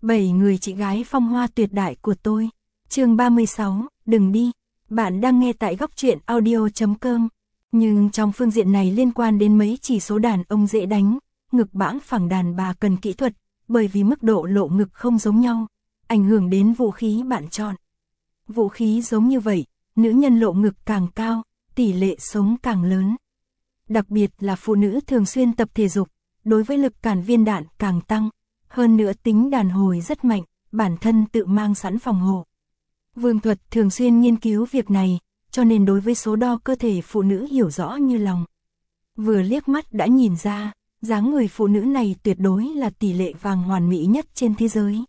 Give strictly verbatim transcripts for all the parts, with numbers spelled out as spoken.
Bảy người chị gái phong hoa tuyệt đại của tôi. Chương ba mươi sáu, đừng đi. Bạn đang nghe tại góc truyện audio chấm com. Nhưng trong phương diện này liên quan đến mấy chỉ số đàn ông dễ đánh, ngực bãng phẳng đàn bà cần kỹ thuật, bởi vì mức độ lộ ngực không giống nhau, ảnh hưởng đến vũ khí bạn chọn. Vũ khí giống như vậy, nữ nhân lộ ngực càng cao, tỷ lệ sống càng lớn. Đặc biệt là phụ nữ thường xuyên tập thể dục, đối với lực cản viên đạn càng tăng. Hơn nữa tính đàn hồi rất mạnh, bản thân tự mang sẵn phòng hộ. Vương Thuật thường xuyên nghiên cứu việc này, cho nên đối với số đo cơ thể phụ nữ hiểu rõ như lòng. Vừa liếc mắt đã nhìn ra, dáng người phụ nữ này tuyệt đối là tỷ lệ vàng hoàn mỹ nhất trên thế giới.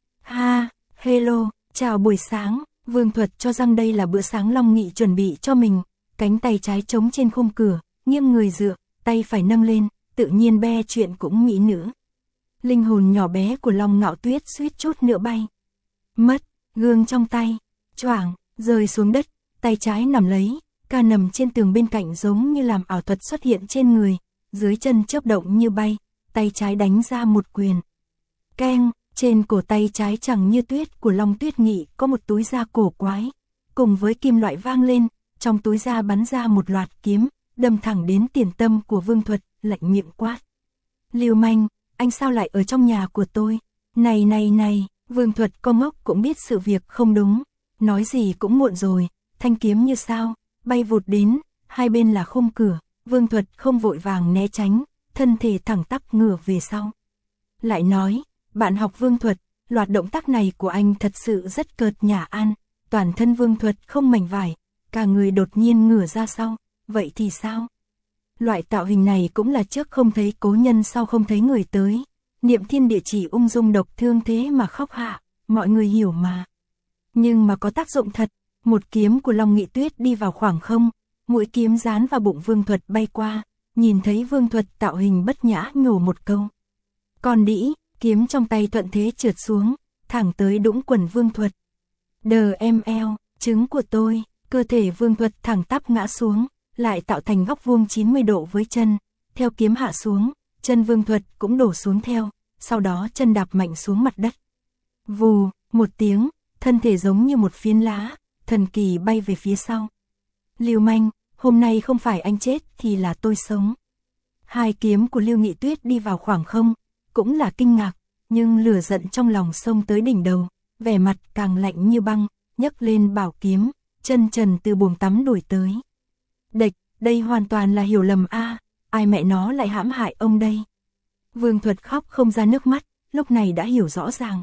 Ha, hello, chào buổi sáng, Vương Thuật cho rằng đây là bữa sáng Long Nghị chuẩn bị cho mình, cánh tay trái chống trên khung cửa, nghiêng người dựa, tay phải nâng lên, tự nhiên be chuyện cũng mỹ nữ. Linh hồn nhỏ bé của Long Ngạo Tuyết suýt chút nữa bay mất, gương trong tay, choảng, rơi xuống đất, tay trái nằm lấy, ca nằm trên tường bên cạnh giống như làm ảo thuật xuất hiện trên người, dưới chân chớp động như bay, tay trái đánh ra một quyền. Keng, trên cổ tay trái chẳng như tuyết của Long Tuyết Nghị có một túi da cổ quái, cùng với kim loại vang lên, trong túi da bắn ra một loạt kiếm, đâm thẳng đến tiền tâm của Vương Thuật, lạnh miệng quát. Lưu manh, anh sao lại ở trong nhà của tôi? Này này này, Vương Thuật co ngốc cũng biết sự việc không đúng, nói gì cũng muộn rồi, thanh kiếm như sao, bay vụt đến, hai bên là khung cửa, Vương Thuật không vội vàng né tránh, thân thể thẳng tắp ngửa về sau. Lại nói, bạn học Vương Thuật, loạt động tác này của anh thật sự rất cợt nhả an, toàn thân Vương Thuật không mảnh vải, cả người đột nhiên ngửa ra sau, vậy thì sao? Loại tạo hình này cũng là trước không thấy cố nhân sau không thấy người tới. Niệm Thiên Địa chỉ ung dung độc thương thế mà khóc hạ, mọi người hiểu mà. Nhưng mà có tác dụng thật, một kiếm của Long Nghị Tuyết đi vào khoảng không, mũi kiếm dán vào bụng Vương Thuật bay qua, nhìn thấy Vương Thuật tạo hình bất nhã nhổ một câu. Còn đĩ, kiếm trong tay thuận thế trượt xuống, thẳng tới đũng quần Vương Thuật. Đờ em eo, trứng của tôi, cơ thể Vương Thuật thẳng tắp ngã xuống, lại tạo thành góc vuông chín mươi độ với chân, theo kiếm hạ xuống, chân Vương Thuật cũng đổ xuống theo, sau đó chân đạp mạnh xuống mặt đất. Vù, một tiếng, thân thể giống như một phiến lá, thần kỳ bay về phía sau. Lưu manh, hôm nay không phải anh chết thì là tôi sống. Hai kiếm của Lưu Nghị Tuyết đi vào khoảng không, cũng là kinh ngạc, nhưng lửa giận trong lòng xông tới đỉnh đầu, vẻ mặt càng lạnh như băng, nhấc lên bảo kiếm, chân trần từ buồng tắm đuổi tới. Địch, đây hoàn toàn là hiểu lầm a, ai mẹ nó lại hãm hại ông đây. Vương Thuật khóc không ra nước mắt, lúc này đã hiểu rõ ràng.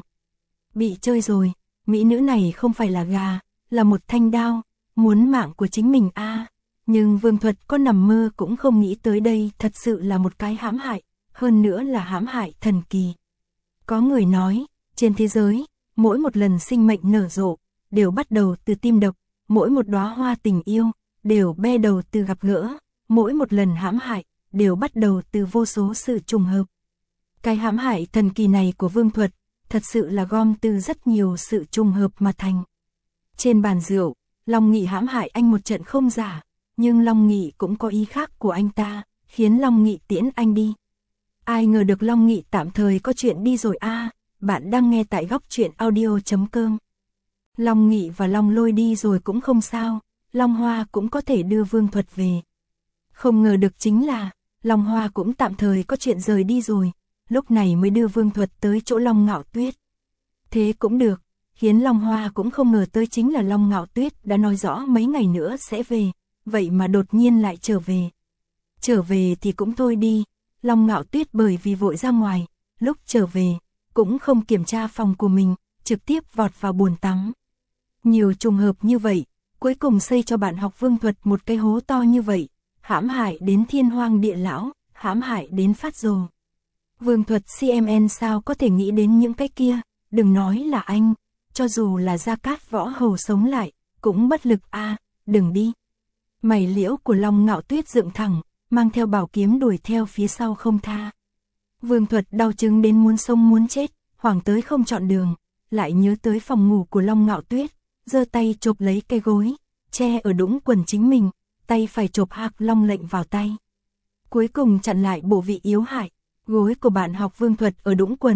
Bị chơi rồi, mỹ nữ này không phải là gà, là một thanh đao, muốn mạng của chính mình a. Nhưng Vương Thuật có nằm mơ cũng không nghĩ tới đây thật sự là một cái hãm hại, hơn nữa là hãm hại thần kỳ. Có người nói, trên thế giới, mỗi một lần sinh mệnh nở rộ, đều bắt đầu từ tim độc, mỗi một đóa hoa tình yêu, đều be đầu từ gặp gỡ, mỗi một lần hãm hại, đều bắt đầu từ vô số sự trùng hợp. Cái hãm hại thần kỳ này của Vương Thuật, thật sự là gom từ rất nhiều sự trùng hợp mà thành. Trên bàn rượu, Long Nghị hãm hại anh một trận không giả, nhưng Long Nghị cũng có ý khác của anh ta, khiến Long Nghị tiễn anh đi. Ai ngờ được Long Nghị tạm thời có chuyện đi rồi a. À, bạn đang nghe tại góc truyện audio chấm com. Long Nghị và Long Lôi đi rồi cũng không sao, Long Hoa cũng có thể đưa Vương Thuật về. Không ngờ được chính là, Long Hoa cũng tạm thời có chuyện rời đi rồi, lúc này mới đưa Vương Thuật tới chỗ Long Ngạo Tuyết. Thế cũng được, khiến Long Hoa cũng không ngờ tới chính là Long Ngạo Tuyết đã nói rõ mấy ngày nữa sẽ về, vậy mà đột nhiên lại trở về. Trở về thì cũng thôi đi, Long Ngạo Tuyết bởi vì vội ra ngoài, lúc trở về, cũng không kiểm tra phòng của mình, trực tiếp vọt vào bồn tắm. Nhiều trùng hợp như vậy, cuối cùng xây cho bạn học Vương Thuật một cái hố to như vậy, hãm hại đến thiên hoang địa lão, hãm hại đến phát rồ. Vương Thuật xê em en sao có thể nghĩ đến những cái kia, đừng nói là anh, cho dù là Gia Cát Võ Hầu sống lại, cũng bất lực a, à, đừng đi. Mày liễu của Long Ngạo Tuyết dựng thẳng, mang theo bảo kiếm đuổi theo phía sau không tha. Vương Thuật đau chứng đến muốn sống muốn chết, hoảng tới không chọn đường, lại nhớ tới phòng ngủ của Long Ngạo Tuyết, giơ tay chộp lấy cây gối, che ở đũng quần chính mình, tay phải chộp Hạc Long lệnh vào tay. Cuối cùng chặn lại bộ vị yếu hại, gối của bạn học Vương Thuật ở đũng quần,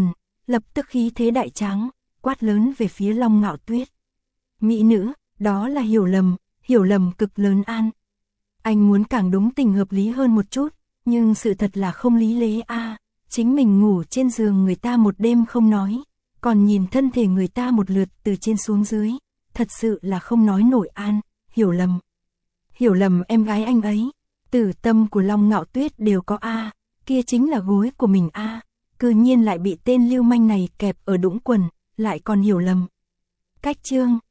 lập tức khí thế đại tráng, quát lớn về phía Long Ngạo Tuyết. Mỹ nữ, đó là hiểu lầm, hiểu lầm cực lớn An. Anh muốn càng đúng tình hợp lý hơn một chút, nhưng sự thật là không lý lẽ a. À, chính mình ngủ trên giường người ta một đêm không nói, còn nhìn thân thể người ta một lượt từ trên xuống dưới, thật sự là không nói nổi An, hiểu lầm. Hiểu lầm em gái anh ấy, tử tâm của Long Ngạo Tuyết đều có a, à, kia chính là gối của mình a, à, cư nhiên lại bị tên lưu manh này kẹp ở đũng quần, lại còn hiểu lầm. Cách chương